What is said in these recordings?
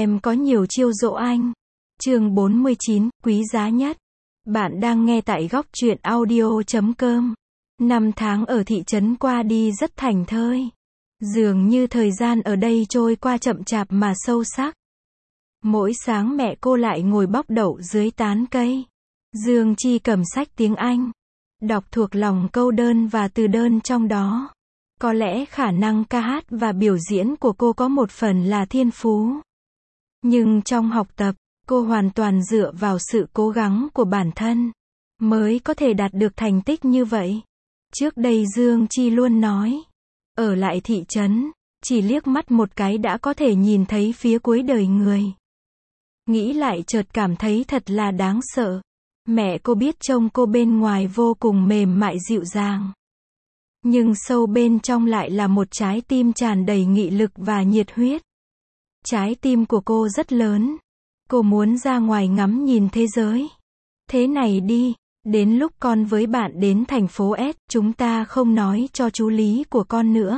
Em có nhiều chiêu dỗ anh. Chương 49, quý giá nhất. Bạn đang nghe tại góc truyện audio.com. Năm tháng ở thị trấn qua đi rất thảnh thơi. Dường như thời gian ở đây trôi qua chậm chạp mà sâu sắc. Mỗi sáng mẹ cô lại ngồi bóc đậu dưới tán cây. Dương Chi cầm sách tiếng Anh, đọc thuộc lòng câu đơn và từ đơn trong đó. Có lẽ khả năng ca hát và biểu diễn của cô có một phần là thiên phú. Nhưng trong học tập, cô hoàn toàn dựa vào sự cố gắng của bản thân, mới có thể đạt được thành tích như vậy. Trước đây Dương Chi luôn nói, ở lại thị trấn, chỉ liếc mắt một cái đã có thể nhìn thấy phía cuối đời người. Nghĩ lại chợt cảm thấy thật là đáng sợ. Mẹ cô biết trông cô bên ngoài vô cùng mềm mại dịu dàng. Nhưng sâu bên trong lại là một trái tim tràn đầy nghị lực và nhiệt huyết. Trái tim của cô rất lớn. Cô muốn ra ngoài ngắm nhìn thế giới. Thế này đi, đến lúc con với bạn đến thành phố S, chúng ta không nói cho chú Lý của con nữa.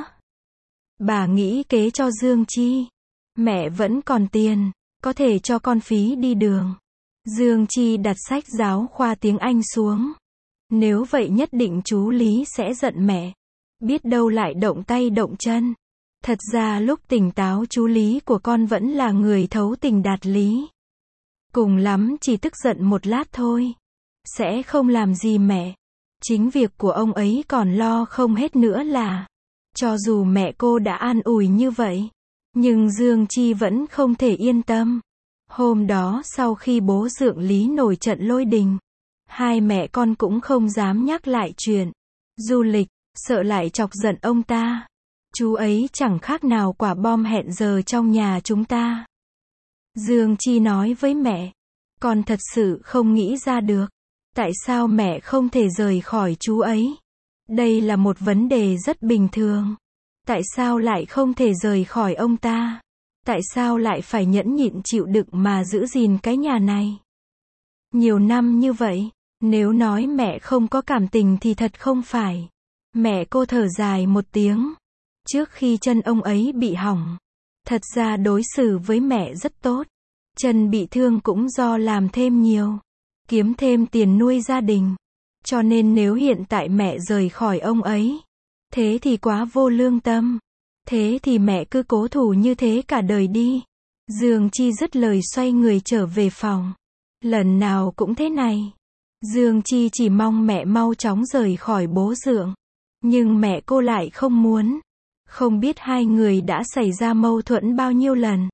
Bà nghĩ kế cho Dương Chi. Mẹ vẫn còn tiền, có thể cho con phí đi đường. Dương Chi đặt sách giáo khoa tiếng Anh xuống. Nếu vậy nhất định chú Lý sẽ giận mẹ. Biết đâu lại động tay động chân. Thật ra lúc tỉnh táo chú Lý của con vẫn là người thấu tình đạt lý. Cùng lắm chỉ tức giận một lát thôi. Sẽ không làm gì mẹ. Chính việc của ông ấy còn lo không hết nữa là. Cho dù mẹ cô đã an ủi như vậy. Nhưng Dương Chi vẫn không thể yên tâm. Hôm đó sau khi bố Dượng Lý nổi trận lôi đình. Hai mẹ con cũng không dám nhắc lại chuyện du lịch, sợ lại chọc giận ông ta. Chú ấy chẳng khác nào quả bom hẹn giờ trong nhà chúng ta. Dương Chi nói với mẹ, con thật sự không nghĩ ra được. Tại sao mẹ không thể rời khỏi chú ấy? Đây là một vấn đề rất bình thường. Tại sao lại không thể rời khỏi ông ta? Tại sao lại phải nhẫn nhịn chịu đựng mà giữ gìn cái nhà này? Nhiều năm như vậy, nếu nói mẹ không có cảm tình thì thật không phải. Mẹ cô thở dài một tiếng. Trước khi chân ông ấy bị hỏng, thật ra đối xử với mẹ rất tốt. Chân bị thương cũng do làm thêm nhiều, kiếm thêm tiền nuôi gia đình. Cho nên nếu hiện tại mẹ rời khỏi ông ấy, thế thì quá vô lương tâm. Thế thì mẹ cứ cố thủ như thế cả đời đi. Dương Chi dứt lời xoay người trở về phòng. Lần nào cũng thế này. Dương Chi chỉ mong mẹ mau chóng rời khỏi bố Dượng. Nhưng mẹ cô lại không muốn. Không biết hai người đã xảy ra mâu thuẫn bao nhiêu lần.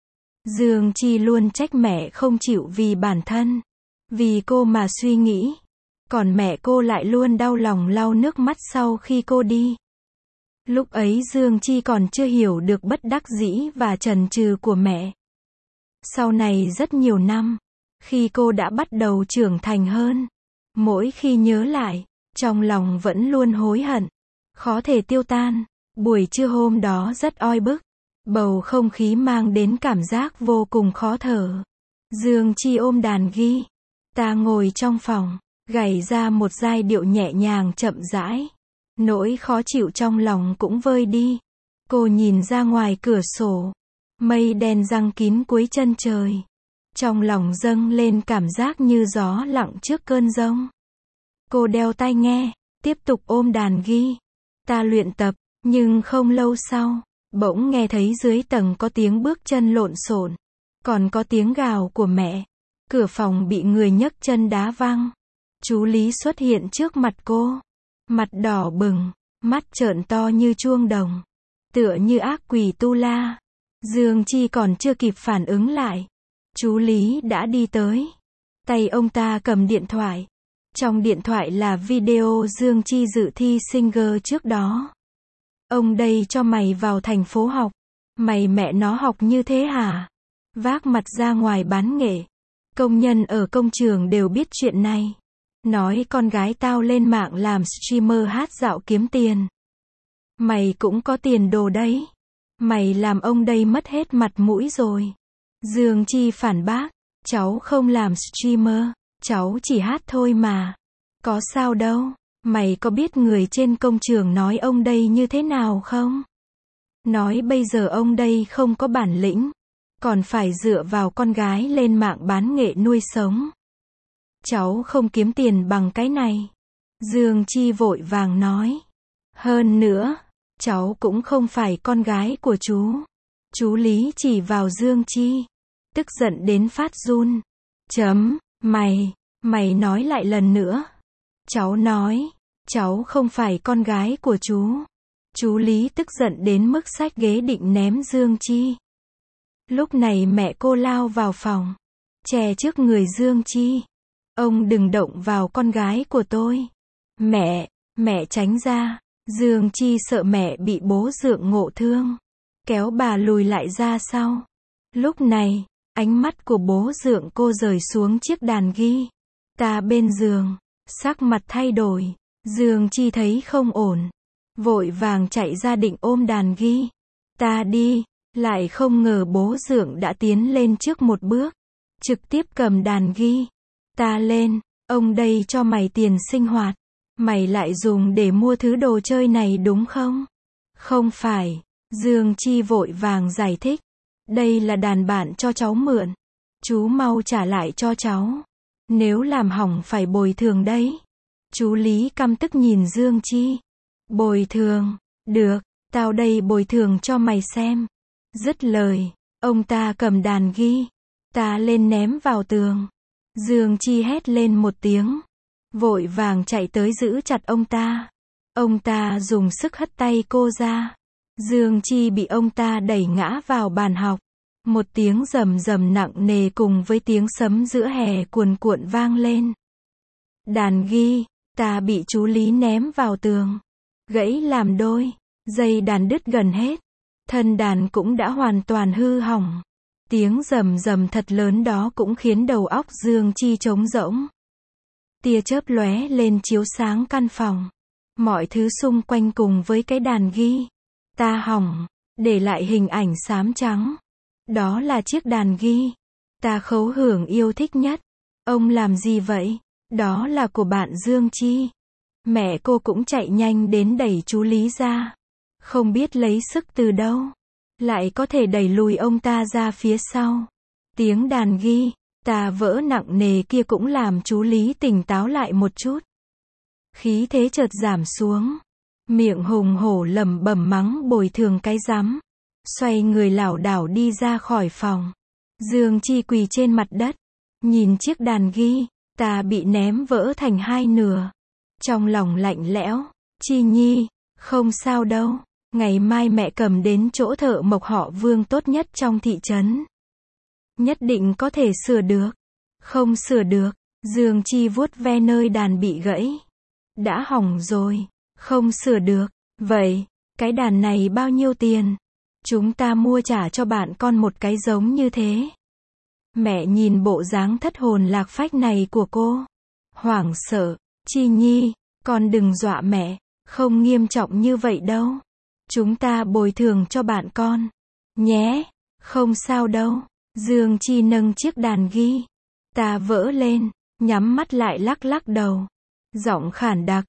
Dương Chi luôn trách mẹ không chịu vì bản thân, vì cô mà suy nghĩ. Còn mẹ cô lại luôn đau lòng lau nước mắt sau khi cô đi. Lúc ấy Dương Chi còn chưa hiểu được bất đắc dĩ và chần chừ của mẹ. Sau này rất nhiều năm, khi cô đã bắt đầu trưởng thành hơn, mỗi khi nhớ lại, trong lòng vẫn luôn hối hận, khó thể tiêu tan. Buổi trưa hôm đó rất oi bức, bầu không khí mang đến cảm giác vô cùng khó thở. Dương Chi ôm đàn guitar ngồi trong phòng, gảy ra một giai điệu nhẹ nhàng chậm rãi. Nỗi khó chịu trong lòng cũng vơi đi. Cô nhìn ra ngoài cửa sổ, mây đen giăng kín cuối chân trời. Trong lòng dâng lên cảm giác như gió lặng trước cơn giông. Cô đeo tai nghe, tiếp tục ôm đàn guitar luyện tập. Nhưng không lâu sau, bỗng nghe thấy dưới tầng có tiếng bước chân lộn xộn, còn có tiếng gào của mẹ. Cửa phòng bị người nhấc chân đá văng. Chú Lý xuất hiện trước mặt cô, mặt đỏ bừng, mắt trợn to như chuông đồng, tựa như ác quỷ tu la. Dương Chi còn chưa kịp phản ứng lại, chú Lý đã đi tới. Tay ông ta cầm điện thoại. Trong điện thoại là video Dương Chi dự thi Singer trước đó. Ông đây cho mày vào thành phố học. Mày mẹ nó học như thế hả? Vác mặt ra ngoài bán nghệ. Công nhân ở công trường đều biết chuyện này. Nói con gái tao lên mạng làm streamer hát dạo kiếm tiền. Mày cũng có tiền đồ đấy. Mày làm ông đây mất hết mặt mũi rồi. Dương Chi phản bác. Cháu không làm streamer. Cháu chỉ hát thôi mà. Có sao đâu. Mày có biết người trên công trường nói ông đây như thế nào không? Nói bây giờ ông đây không có bản lĩnh. còn phải dựa vào con gái lên mạng bán nghệ nuôi sống. Cháu không kiếm tiền bằng cái này. Dương Chi vội vàng nói. Hơn nữa, cháu cũng không phải con gái của chú. Chú Lý chỉ vào Dương Chi, tức giận đến phát run. Mày nói lại lần nữa. Cháu nói, cháu không phải con gái của chú. Chú Lý tức giận đến mức xách ghế định ném Dương Chi. Lúc này mẹ cô lao vào phòng, che trước người Dương Chi. Ông đừng động vào con gái của tôi. Mẹ tránh ra. Dương Chi sợ mẹ bị bố dượng ngộ thương, kéo bà lùi lại ra sau. Lúc này, ánh mắt của bố dượng cô rời xuống chiếc đàn guitar bên giường, sắc mặt thay đổi. Dương Chi thấy không ổn, vội vàng chạy ra định ôm đàn guitar đi, lại không ngờ bố dượng đã tiến lên trước một bước, trực tiếp cầm đàn guitar lên. Ông đây cho mày tiền sinh hoạt, mày lại dùng để mua thứ đồ chơi này đúng không? Không phải. Dương Chi vội vàng giải thích. Đây là đàn bạn cho cháu mượn. Chú mau trả lại cho cháu. Nếu làm hỏng phải bồi thường đấy. Chú Lý căm tức nhìn Dương Chi. Bồi thường? Được, tao đây bồi thường cho mày xem. Dứt lời, ông ta cầm đàn guitar lên ném vào tường. Dương Chi hét lên một tiếng, vội vàng chạy tới giữ chặt ông ta. Ông ta dùng sức hất tay cô ra. Dương Chi bị ông ta đẩy ngã vào bàn học. Một tiếng rầm rầm nặng nề cùng với tiếng sấm giữa hè cuồn cuộn vang lên. Đàn guitar bị chú Lý ném vào tường, gãy làm đôi, dây đàn đứt gần hết, thân đàn cũng đã hoàn toàn hư hỏng. Tiếng rầm rầm thật lớn đó cũng khiến đầu óc Dương Chi trống rỗng. Tia chớp lóe lên chiếu sáng căn phòng. Mọi thứ xung quanh cùng với cái đàn guitar hỏng, để lại hình ảnh xám trắng. Đó là chiếc đàn guitar Khấu Hưởng yêu thích nhất. Ông làm gì vậy? Đó là của bạn Dương Chi. Mẹ cô cũng chạy nhanh đến đẩy chú Lý ra. Không biết lấy sức từ đâu, lại có thể đẩy lùi ông ta ra phía sau. Tiếng đàn guitar vỡ nặng nề kia cũng làm chú Lý tỉnh táo lại một chút. Khí thế chợt giảm xuống. Miệng hùng hổ lẩm bẩm mắng bồi thường cái rắm. Xoay người lảo đảo đi ra khỏi phòng. Dương Chi quỳ trên mặt đất, nhìn chiếc đàn guitar bị ném vỡ thành hai nửa. Trong lòng lạnh lẽo. Chi Nhi, không sao đâu. Ngày mai mẹ cầm đến chỗ thợ mộc họ Vương tốt nhất trong thị trấn. Nhất định có thể sửa được. Không sửa được. Dương Chi vuốt ve nơi đàn bị gãy. Đã hỏng rồi. Không sửa được. Vậy, cái đàn này bao nhiêu tiền? Chúng ta mua trả cho bạn con một cái giống như thế. Mẹ nhìn bộ dáng thất hồn lạc phách này của cô, hoảng sợ. Chi Nhi, con đừng dọa mẹ. Không nghiêm trọng như vậy đâu. Chúng ta bồi thường cho bạn con nhé. Không sao đâu. Dương Chi nâng chiếc đàn guitar vỡ lên, nhắm mắt lại lắc lắc đầu. Giọng khản đặc.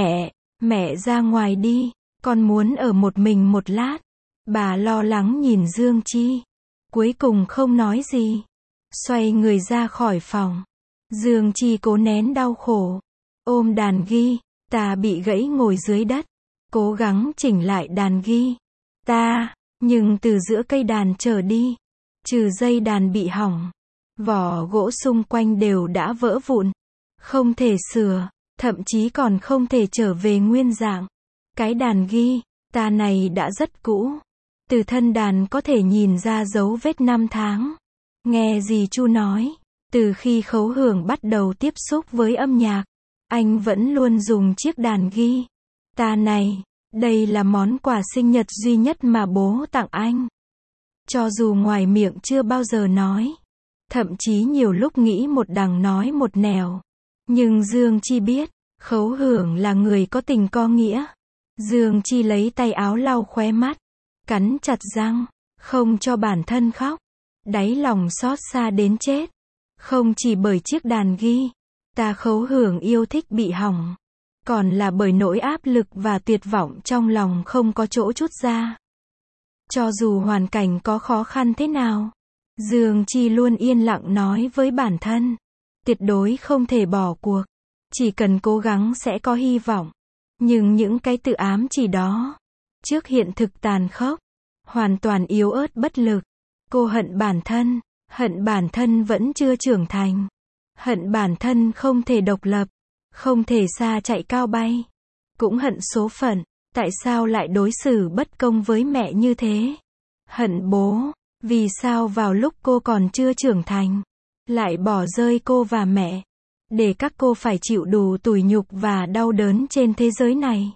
Mẹ ra ngoài đi. Con muốn ở một mình một lát. Bà lo lắng nhìn Dương Chi. Cuối cùng không nói gì. Xoay người ra khỏi phòng. Dương Chi cố nén đau khổ. Ôm đàn guitar bị gãy ngồi dưới đất. Cố gắng chỉnh lại đàn guitar. Nhưng từ giữa cây đàn trở đi, trừ dây đàn bị hỏng, vỏ gỗ xung quanh đều đã vỡ vụn. Không thể sửa, thậm chí còn không thể trở về nguyên dạng. Cái đàn guitar này đã rất cũ. Từ thân đàn có thể nhìn ra dấu vết năm tháng. Nghe dì Chu nói, từ khi Khấu Hưởng bắt đầu tiếp xúc với âm nhạc, anh vẫn luôn dùng chiếc đàn guitar này. Đây là món quà sinh nhật duy nhất mà bố tặng anh. Cho dù ngoài miệng chưa bao giờ nói, thậm chí nhiều lúc nghĩ một đằng nói một nẻo, nhưng Dương Chi biết, Khấu Hưởng là người có tình có nghĩa. Dương Chi lấy tay áo lau khóe mắt, cắn chặt răng, không cho bản thân khóc. Đáy lòng xót xa đến chết. Không chỉ bởi chiếc đàn guitar Khấu Hưởng yêu thích bị hỏng, còn là bởi nỗi áp lực và tuyệt vọng trong lòng không có chỗ trút ra. Cho dù hoàn cảnh có khó khăn thế nào, Dương Chi luôn yên lặng nói với bản thân. Tuyệt đối không thể bỏ cuộc. Chỉ cần cố gắng sẽ có hy vọng. Nhưng những cái tự ám chỉ đó, trước hiện thực tàn khốc, hoàn toàn yếu ớt bất lực. Cô hận bản thân vẫn chưa trưởng thành. Hận bản thân không thể độc lập, không thể xa chạy cao bay. Cũng hận số phận, tại sao lại đối xử bất công với mẹ như thế? Hận bố, vì sao vào lúc cô còn chưa trưởng thành, lại bỏ rơi cô và mẹ, để các cô phải chịu đủ tủi nhục và đau đớn trên thế giới này.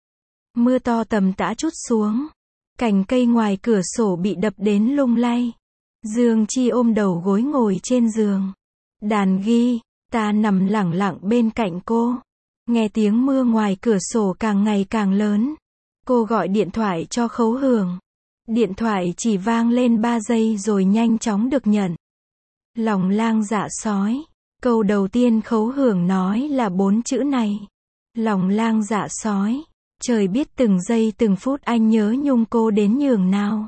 Mưa to tầm tã trút xuống, cành cây ngoài cửa sổ bị đập đến lung lay. Dương Chi ôm đầu gối ngồi trên giường. Đàn ghi, ta nằm lẳng lặng bên cạnh cô. Nghe tiếng mưa ngoài cửa sổ càng ngày càng lớn. Cô gọi điện thoại cho Khấu Hường. Điện thoại chỉ vang lên 3 giây rồi nhanh chóng được nhận. Lòng lang dạ sói. Câu đầu tiên Khấu Hường nói là 4 chữ này. Lòng lang dạ sói. Trời biết từng giây từng phút anh nhớ nhung cô đến nhường nào.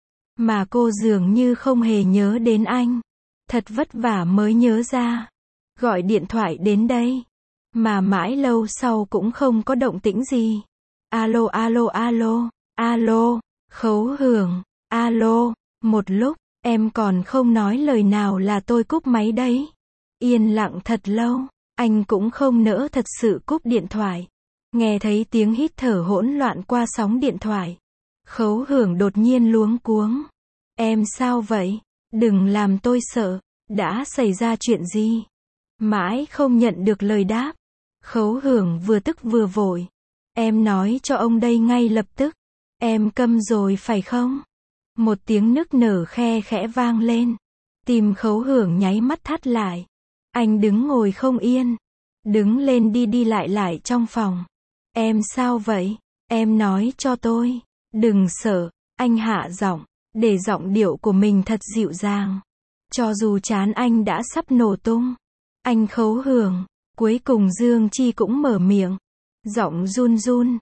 Mà cô dường như không hề nhớ đến anh. Thật vất vả mới nhớ ra. Gọi điện thoại đến đây. Mà mãi lâu sau cũng không có động tĩnh gì. Alo alo alo, alo, Khấu Hường, alo, một lúc, em còn không nói lời nào là tôi cúp máy đấy. Yên lặng thật lâu, anh cũng không nỡ thật sự cúp điện thoại. Nghe thấy tiếng hít thở hỗn loạn qua sóng điện thoại. Khấu Hường đột nhiên luống cuống. Em sao vậy? Đừng làm tôi sợ. Đã xảy ra chuyện gì? Mãi không nhận được lời đáp. Khấu Hường vừa tức vừa vội. Em nói cho ông đây ngay lập tức. Em câm rồi phải không? Một tiếng nức nở khe khẽ vang lên. Tim Khấu Hường nháy mắt thắt lại. Anh đứng ngồi không yên. Đứng lên đi đi lại trong phòng. Em sao vậy? Em nói cho tôi. Đừng sợ. Anh hạ giọng. Để giọng điệu của mình thật dịu dàng. Cho dù trán anh đã sắp nổ tung. Anh Khấu Hường. Cuối cùng Dương Chi cũng mở miệng. Giọng run run.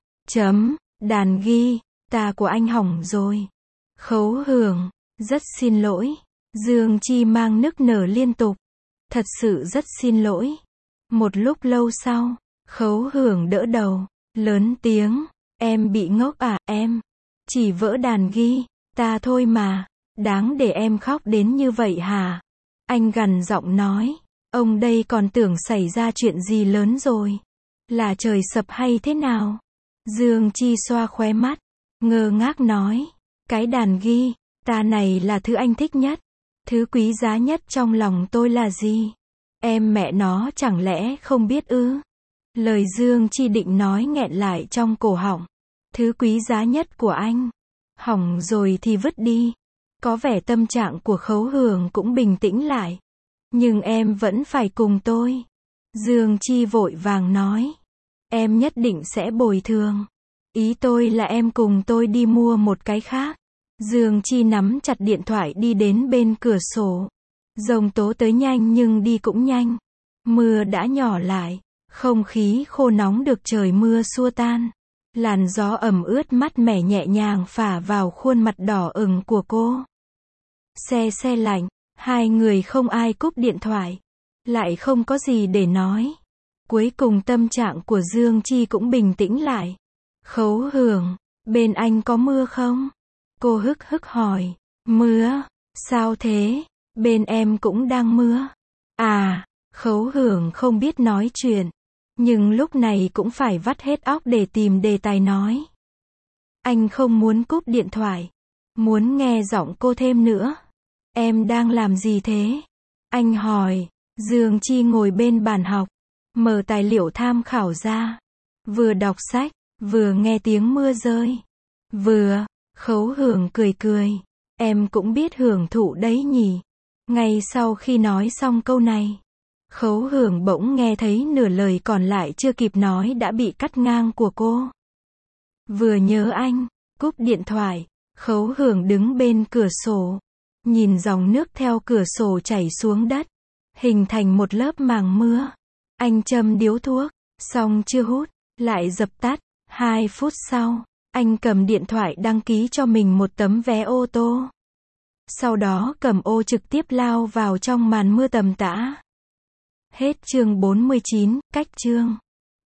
Đàn ghi. Ta của anh hỏng rồi. Khấu Hường. Rất xin lỗi. Dương Chi mang nức nở liên tục. Thật sự rất xin lỗi. Một lúc lâu sau. Khấu Hường đỡ đầu. Lớn tiếng. Em bị ngốc à em? Chỉ vỡ đàn ghi. Ta thôi mà. Đáng để em khóc đến như vậy hả? Anh gằn giọng nói. Ông đây còn tưởng xảy ra chuyện gì lớn rồi. Là trời sập hay thế nào? Dương Chi xoa khóe mắt. Ngơ ngác nói. Cái đàn ghi. Ta này là thứ anh thích nhất. Thứ quý giá nhất trong lòng tôi là gì? Em mẹ nó chẳng lẽ không biết ư? Lời Dương Chi định nói nghẹn lại trong cổ họng. Thứ quý giá nhất của anh. Hỏng rồi thì vứt đi. Có vẻ tâm trạng của Khấu Hường cũng bình tĩnh lại. Nhưng em vẫn phải cùng tôi. Dương Chi vội vàng nói. Em nhất định sẽ bồi thường. Ý tôi là em cùng tôi đi mua một cái khác. Dương Chi nắm chặt điện thoại đi đến bên cửa sổ. Giông tố tới nhanh nhưng đi cũng nhanh. Mưa đã nhỏ lại. Không khí khô nóng được trời mưa xua tan. Làn gió ẩm ướt mát mẻ nhẹ nhàng phả vào khuôn mặt đỏ ửng của cô. Xe lạnh. Hai người không ai cúp điện thoại. Lại không có gì để nói. Cuối cùng tâm trạng của Dương Chi cũng bình tĩnh lại. Khấu Hường, bên anh có mưa không? Cô hức hức hỏi. Mưa? Sao thế? Bên em cũng đang mưa. À, Khấu Hường không biết nói chuyện. Nhưng lúc này cũng phải vắt hết óc để tìm đề tài nói. Anh không muốn cúp điện thoại. Muốn nghe giọng cô thêm nữa. Em đang làm gì thế? Anh hỏi. Dương Chi ngồi bên bàn học. Mở tài liệu tham khảo ra. Vừa đọc sách, vừa nghe tiếng mưa rơi. Khấu Hường cười cười. Em cũng biết hưởng thụ đấy nhỉ. Ngay sau khi nói xong câu này. Khấu Hường bỗng nghe thấy nửa lời còn lại chưa kịp nói đã bị cắt ngang của cô. Vừa nhớ anh, cúp điện thoại. Khấu Hường đứng bên cửa sổ. Nhìn dòng nước theo cửa sổ chảy xuống đất. Hình thành một lớp màng mưa. Anh châm điếu thuốc. Xong chưa hút. Lại dập tắt. 2 phút sau. Anh cầm điện thoại đăng ký cho mình một tấm vé ô tô. Sau đó cầm ô trực tiếp lao vào trong màn mưa tầm tã. Hết chương 49, cách chương.